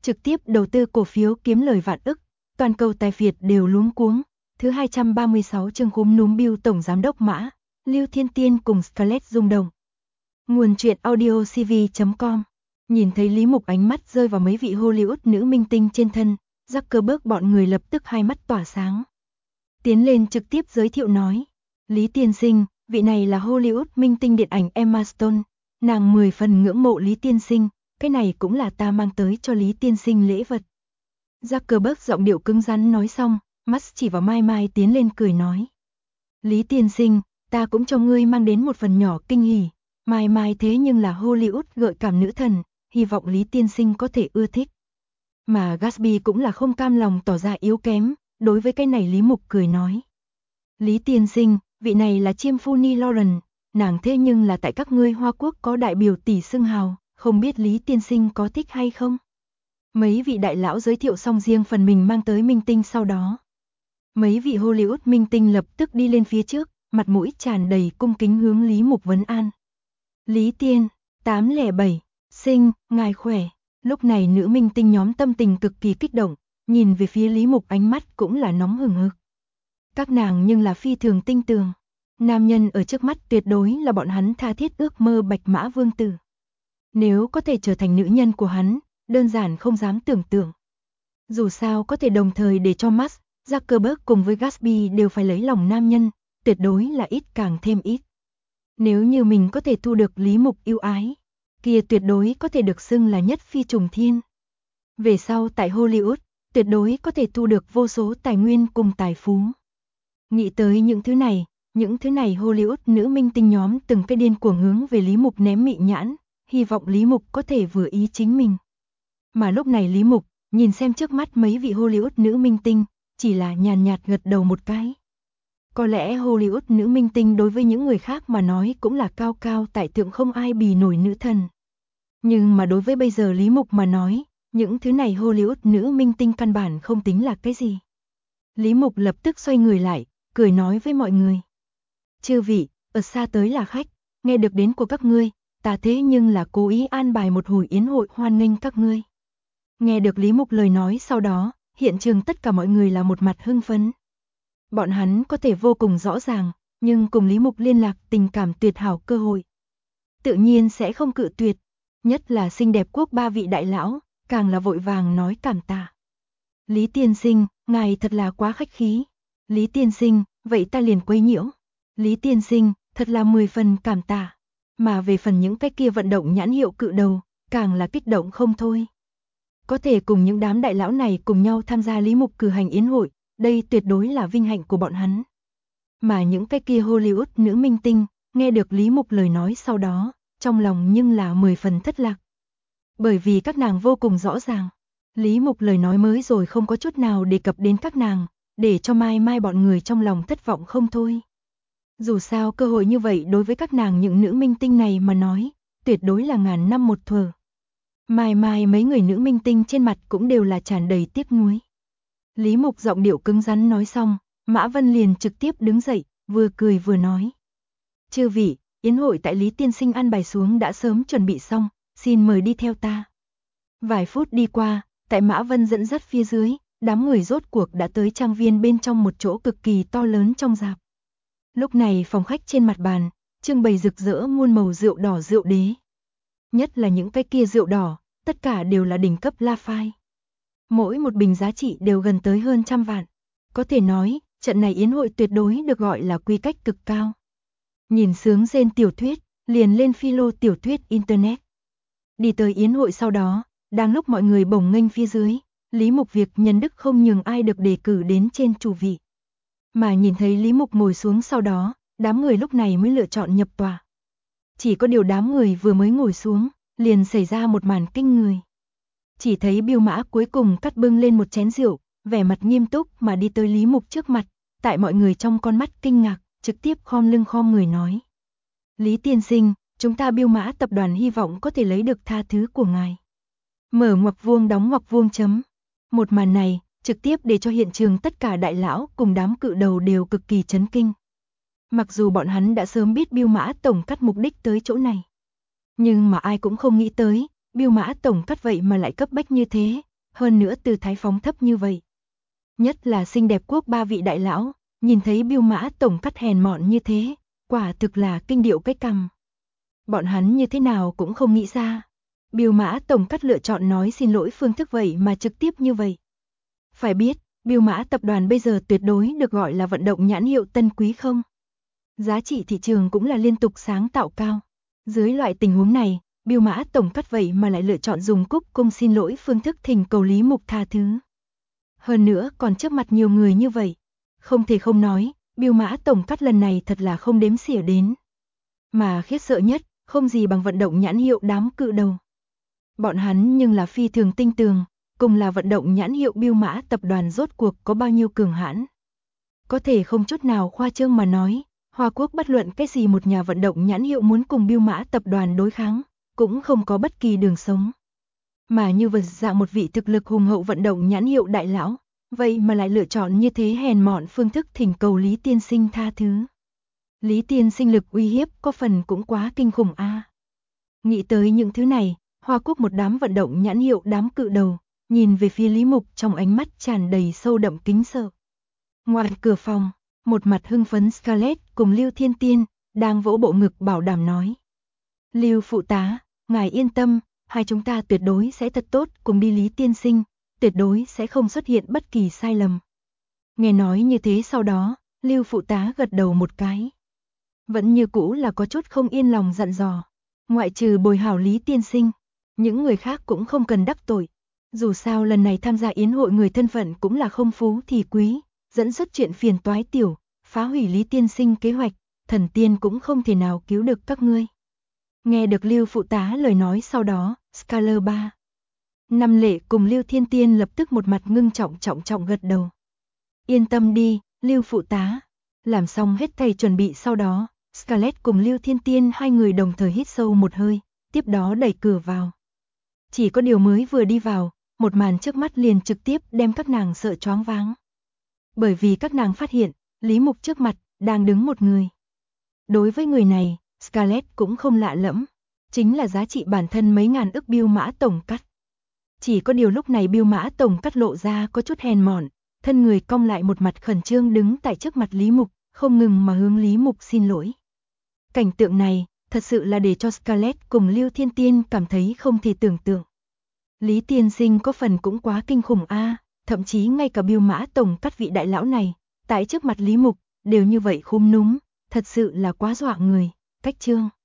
trực tiếp đầu tư cổ phiếu kiếm lời vạn ức, toàn cầu tài phiệt đều luống cuống. Thứ 236 chương khúm núm Bill Tổng Giám đốc Mã, Lưu Thiên Tiên cùng Scarlett rung động. Nguồn truyện audio cv.com. Nhìn thấy Lý Mục ánh mắt rơi vào mấy vị Hollywood nữ minh tinh trên thân, Zuckerberg bọn người lập tức hai mắt tỏa sáng. Tiến lên trực tiếp giới thiệu nói, Lý tiên sinh, vị này là Hollywood minh tinh điện ảnh Emma Stone, nàng 10 phần ngưỡng mộ Lý tiên sinh, cái này cũng là ta mang tới cho Lý tiên sinh lễ vật. Zuckerberg giọng điệu cứng rắn nói xong, mắt chỉ vào Mai Mai tiến lên cười nói. Lý tiên sinh, ta cũng cho ngươi mang đến một phần nhỏ kinh hỉ, Mai Mai thế nhưng là Hollywood gợi cảm nữ thần, hy vọng Lý tiên sinh có thể ưa thích. Mà Gatsby cũng là không cam lòng tỏ ra yếu kém, đối với cái này Lý Mục cười nói. Lý tiên sinh, vị này là chiêm phu ni Lauren, nàng thế nhưng là tại các ngươi Hoa Quốc có đại biểu tỷ xưng hào, không biết Lý tiên sinh có thích hay không? Mấy vị đại lão giới thiệu xong riêng phần mình mang tới minh tinh sau đó. Mấy vị Hollywood minh tinh lập tức đi lên phía trước, mặt mũi tràn đầy cung kính hướng Lý Mục vấn an. Lý tiên, 807, sinh, ngài khỏe. Lúc này nữ minh tinh nhóm tâm tình cực kỳ kích động, nhìn về phía Lý Mục ánh mắt cũng là nóng hừng hực. Các nàng nhưng là phi thường tinh tường. Nam nhân ở trước mắt tuyệt đối là bọn hắn tha thiết ước mơ Bạch Mã Vương tử. Nếu có thể trở thành nữ nhân của hắn, đơn giản không dám tưởng tượng. Dù sao có thể đồng thời để cho Musk, Zuckerberg cùng với Gatsby đều phải lấy lòng nam nhân, tuyệt đối là ít càng thêm ít. Nếu như mình có thể thu được Lý Mục yêu ái, kia tuyệt đối có thể được xưng là nhất phi trùng thiên. Về sau tại Hollywood, tuyệt đối có thể thu được vô số tài nguyên cùng tài phú. Nghĩ tới những thứ này Hollywood nữ minh tinh nhóm từng cái điên cuồng hướng về Lý Mục ném mị nhãn, hy vọng Lý Mục có thể vừa ý chính mình. Mà lúc này Lý Mục, nhìn xem trước mắt mấy vị Hollywood nữ minh tinh, chỉ là nhàn nhạt gật đầu một cái. Có lẽ Hollywood nữ minh tinh đối với những người khác mà nói cũng là cao cao tại thượng không ai bì nổi nữ thần. Nhưng mà đối với bây giờ Lý Mục mà nói, những thứ này Hollywood nữ minh tinh căn bản không tính là cái gì. Lý Mục lập tức xoay người lại, cười nói với mọi người. Chư vị, ở xa tới là khách, nghe được đến của các ngươi, ta thế nhưng là cố ý an bài một hồi yến hội hoan nghênh các ngươi. Nghe được Lý Mục lời nói sau đó, hiện trường tất cả mọi người là một mặt hưng phấn. Bọn hắn có thể vô cùng rõ ràng, nhưng cùng Lý Mục liên lạc tình cảm tuyệt hảo cơ hội. Tự nhiên sẽ không cự tuyệt, nhất là xinh đẹp quốc ba vị đại lão, càng là vội vàng nói cảm tạ. Lý tiên sinh, ngài thật là quá khách khí. Lý tiên sinh, vậy ta liền quấy nhiễu. Lý tiên sinh, thật là 10 phần cảm tạ. Mà về phần những cái kia vận động nhãn hiệu cự đầu, càng là kích động không thôi. Có thể cùng những đám đại lão này cùng nhau tham gia Lý Mục cử hành yến hội, đây tuyệt đối là vinh hạnh của bọn hắn. Mà những cái kia Hollywood nữ minh tinh, nghe được Lý Mục lời nói sau đó, trong lòng nhưng là 10 phần thất lạc. Bởi vì các nàng vô cùng rõ ràng, Lý Mục lời nói mới rồi không có chút nào đề cập đến các nàng, để cho Mai Mai bọn người trong lòng thất vọng không thôi. Dù sao cơ hội như vậy đối với các nàng những nữ minh tinh này mà nói, tuyệt đối là ngàn năm một thuở. Mai Mai mấy người nữ minh tinh trên mặt cũng đều là tràn đầy tiếc nuối. Lý Mục giọng điệu cứng rắn nói xong, Mã Vân liền trực tiếp đứng dậy, vừa cười vừa nói. Chư vị, yến hội tại Lý tiên sinh an bài xuống đã sớm chuẩn bị xong, xin mời đi theo ta. Vài phút đi qua, tại Mã Vân dẫn dắt phía dưới, đám người rốt cuộc đã tới trang viên bên trong một chỗ cực kỳ to lớn trong rạp. Lúc này phòng khách trên mặt bàn, trưng bày rực rỡ muôn màu rượu đỏ rượu đế. Nhất là những cái kia rượu đỏ, tất cả đều là đỉnh cấp Lafite. Mỗi một bình giá trị đều gần tới hơn 100 vạn. Có thể nói, trận này yến hội tuyệt đối được gọi là quy cách cực cao. Nhìn sướng rên tiểu thuyết, liền lên philo tiểu thuyết Internet. Đi tới yến hội sau đó, đang lúc mọi người bồng nghênh phía dưới, Lý Mục việc nhân đức không nhường ai được đề cử đến trên chủ vị. Mà nhìn thấy Lý Mục ngồi xuống sau đó, đám người lúc này mới lựa chọn nhập tòa. Chỉ có điều đám người vừa mới ngồi xuống, liền xảy ra một màn kinh người. Chỉ thấy Bill Mã cuối cùng cắt bưng lên một chén rượu, vẻ mặt nghiêm túc mà đi tới Lý Mục trước mặt, tại mọi người trong con mắt kinh ngạc, trực tiếp khom lưng khom người nói. Lý tiên sinh, chúng ta Bill Mã tập đoàn hy vọng có thể lấy được tha thứ của ngài. Mở ngoặc vuông đóng ngoặc vuông chấm. Một màn này, trực tiếp để cho hiện trường tất cả đại lão cùng đám cự đầu đều cực kỳ chấn kinh. Mặc dù bọn hắn đã sớm biết Bill Mã tổng cắt mục đích tới chỗ này. Nhưng mà ai cũng không nghĩ tới, Bill Mã tổng cắt vậy mà lại cấp bách như thế, hơn nữa tư thái phóng thấp như vậy. Nhất là xinh đẹp quốc ba vị đại lão, nhìn thấy Bưu Mã Tổng Cắt hèn mọn như thế, quả thực là kinh điệu cái cằm. Bọn hắn như thế nào cũng không nghĩ ra. Bưu Mã Tổng Cắt lựa chọn nói xin lỗi phương thức vậy mà trực tiếp như vậy. Phải biết, Bưu Mã tập đoàn bây giờ tuyệt đối được gọi là vận động nhãn hiệu tân quý không? Giá trị thị trường cũng là liên tục sáng tạo cao. Dưới loại tình huống này, Bưu Mã Tổng Cắt vậy mà lại lựa chọn dùng cúc cung xin lỗi phương thức thỉnh cầu Lý Mục tha thứ. Hơn nữa còn trước mặt nhiều người như vậy. Không thể không nói, Bưu Mã Tổng Cắt lần này thật là không đếm xỉa đến. Mà khiếp sợ nhất, không gì bằng vận động nhãn hiệu đám cự đầu. Bọn hắn nhưng là phi thường tinh tường, cùng là vận động nhãn hiệu Bưu Mã tập đoàn rốt cuộc có bao nhiêu cường hãn. Có thể không chút nào khoa trương mà nói, Hoa Quốc bất luận cái gì một nhà vận động nhãn hiệu muốn cùng Bưu Mã tập đoàn đối kháng, cũng không có bất kỳ đường sống. Mà như vật dạng một vị thực lực hùng hậu vận động nhãn hiệu đại lão, vậy mà lại lựa chọn như thế hèn mọn phương thức thỉnh cầu Lý tiên sinh tha thứ. Lý tiên sinh lực uy hiếp có phần cũng quá kinh khủng a. Nghĩ tới những thứ này, Hoa Quốc một đám vận động nhãn hiệu đám cự đầu, nhìn về phía Lý Mục trong ánh mắt tràn đầy sâu đậm kính sợ. Ngoài cửa phòng, một mặt hưng phấn Scarlett cùng Lưu Thiên Tiên, đang vỗ bộ ngực bảo đảm nói. Lưu phụ tá, ngài yên tâm, hai chúng ta tuyệt đối sẽ thật tốt cùng đi Lý tiên sinh, tuyệt đối sẽ không xuất hiện bất kỳ sai lầm. Nghe nói như thế sau đó, Lưu phụ tá gật đầu một cái. Vẫn như cũ là có chút không yên lòng dặn dò. Ngoại trừ bồi hảo Lý tiên sinh, những người khác cũng không cần đắc tội. Dù sao lần này tham gia yến hội người thân phận cũng là không phú thì quý, dẫn xuất chuyện phiền toái tiểu, phá hủy Lý tiên sinh kế hoạch, thần tiên cũng không thể nào cứu được các ngươi. Nghe được Lưu phụ tá lời nói sau đó, Scarlett 3. Năm Lệ cùng Lưu Thiên Tiên lập tức một mặt ngưng trọng gật đầu. Yên tâm đi, Lưu phụ tá. Làm xong hết thầy chuẩn bị sau đó, Scarlett cùng Lưu Thiên Tiên hai người đồng thời hít sâu một hơi, tiếp đó đẩy cửa vào. Chỉ có điều mới vừa đi vào, một màn trước mắt liền trực tiếp đem các nàng sợ choáng váng. Bởi vì các nàng phát hiện, Lý Mục trước mặt, đang đứng một người. Đối với người này, Scarlett cũng không lạ lẫm, chính là giá trị bản thân mấy ngàn ức Bưu Mã Tổng Cắt. Chỉ có điều lúc này Bưu Mã Tổng Cắt lộ ra có chút hèn mọn, thân người cong lại một mặt khẩn trương đứng tại trước mặt Lý Mục, không ngừng mà hướng Lý Mục xin lỗi. Cảnh tượng này, thật sự là để cho Scarlett cùng Lưu Thiên Tiên cảm thấy không thể tưởng tượng. Lý tiên sinh có phần cũng quá kinh khủng a, thậm chí ngay cả Bưu Mã Tổng Cắt vị đại lão này, tại trước mặt Lý Mục, đều như vậy khúm núm, thật sự là quá dọa người, cách trương.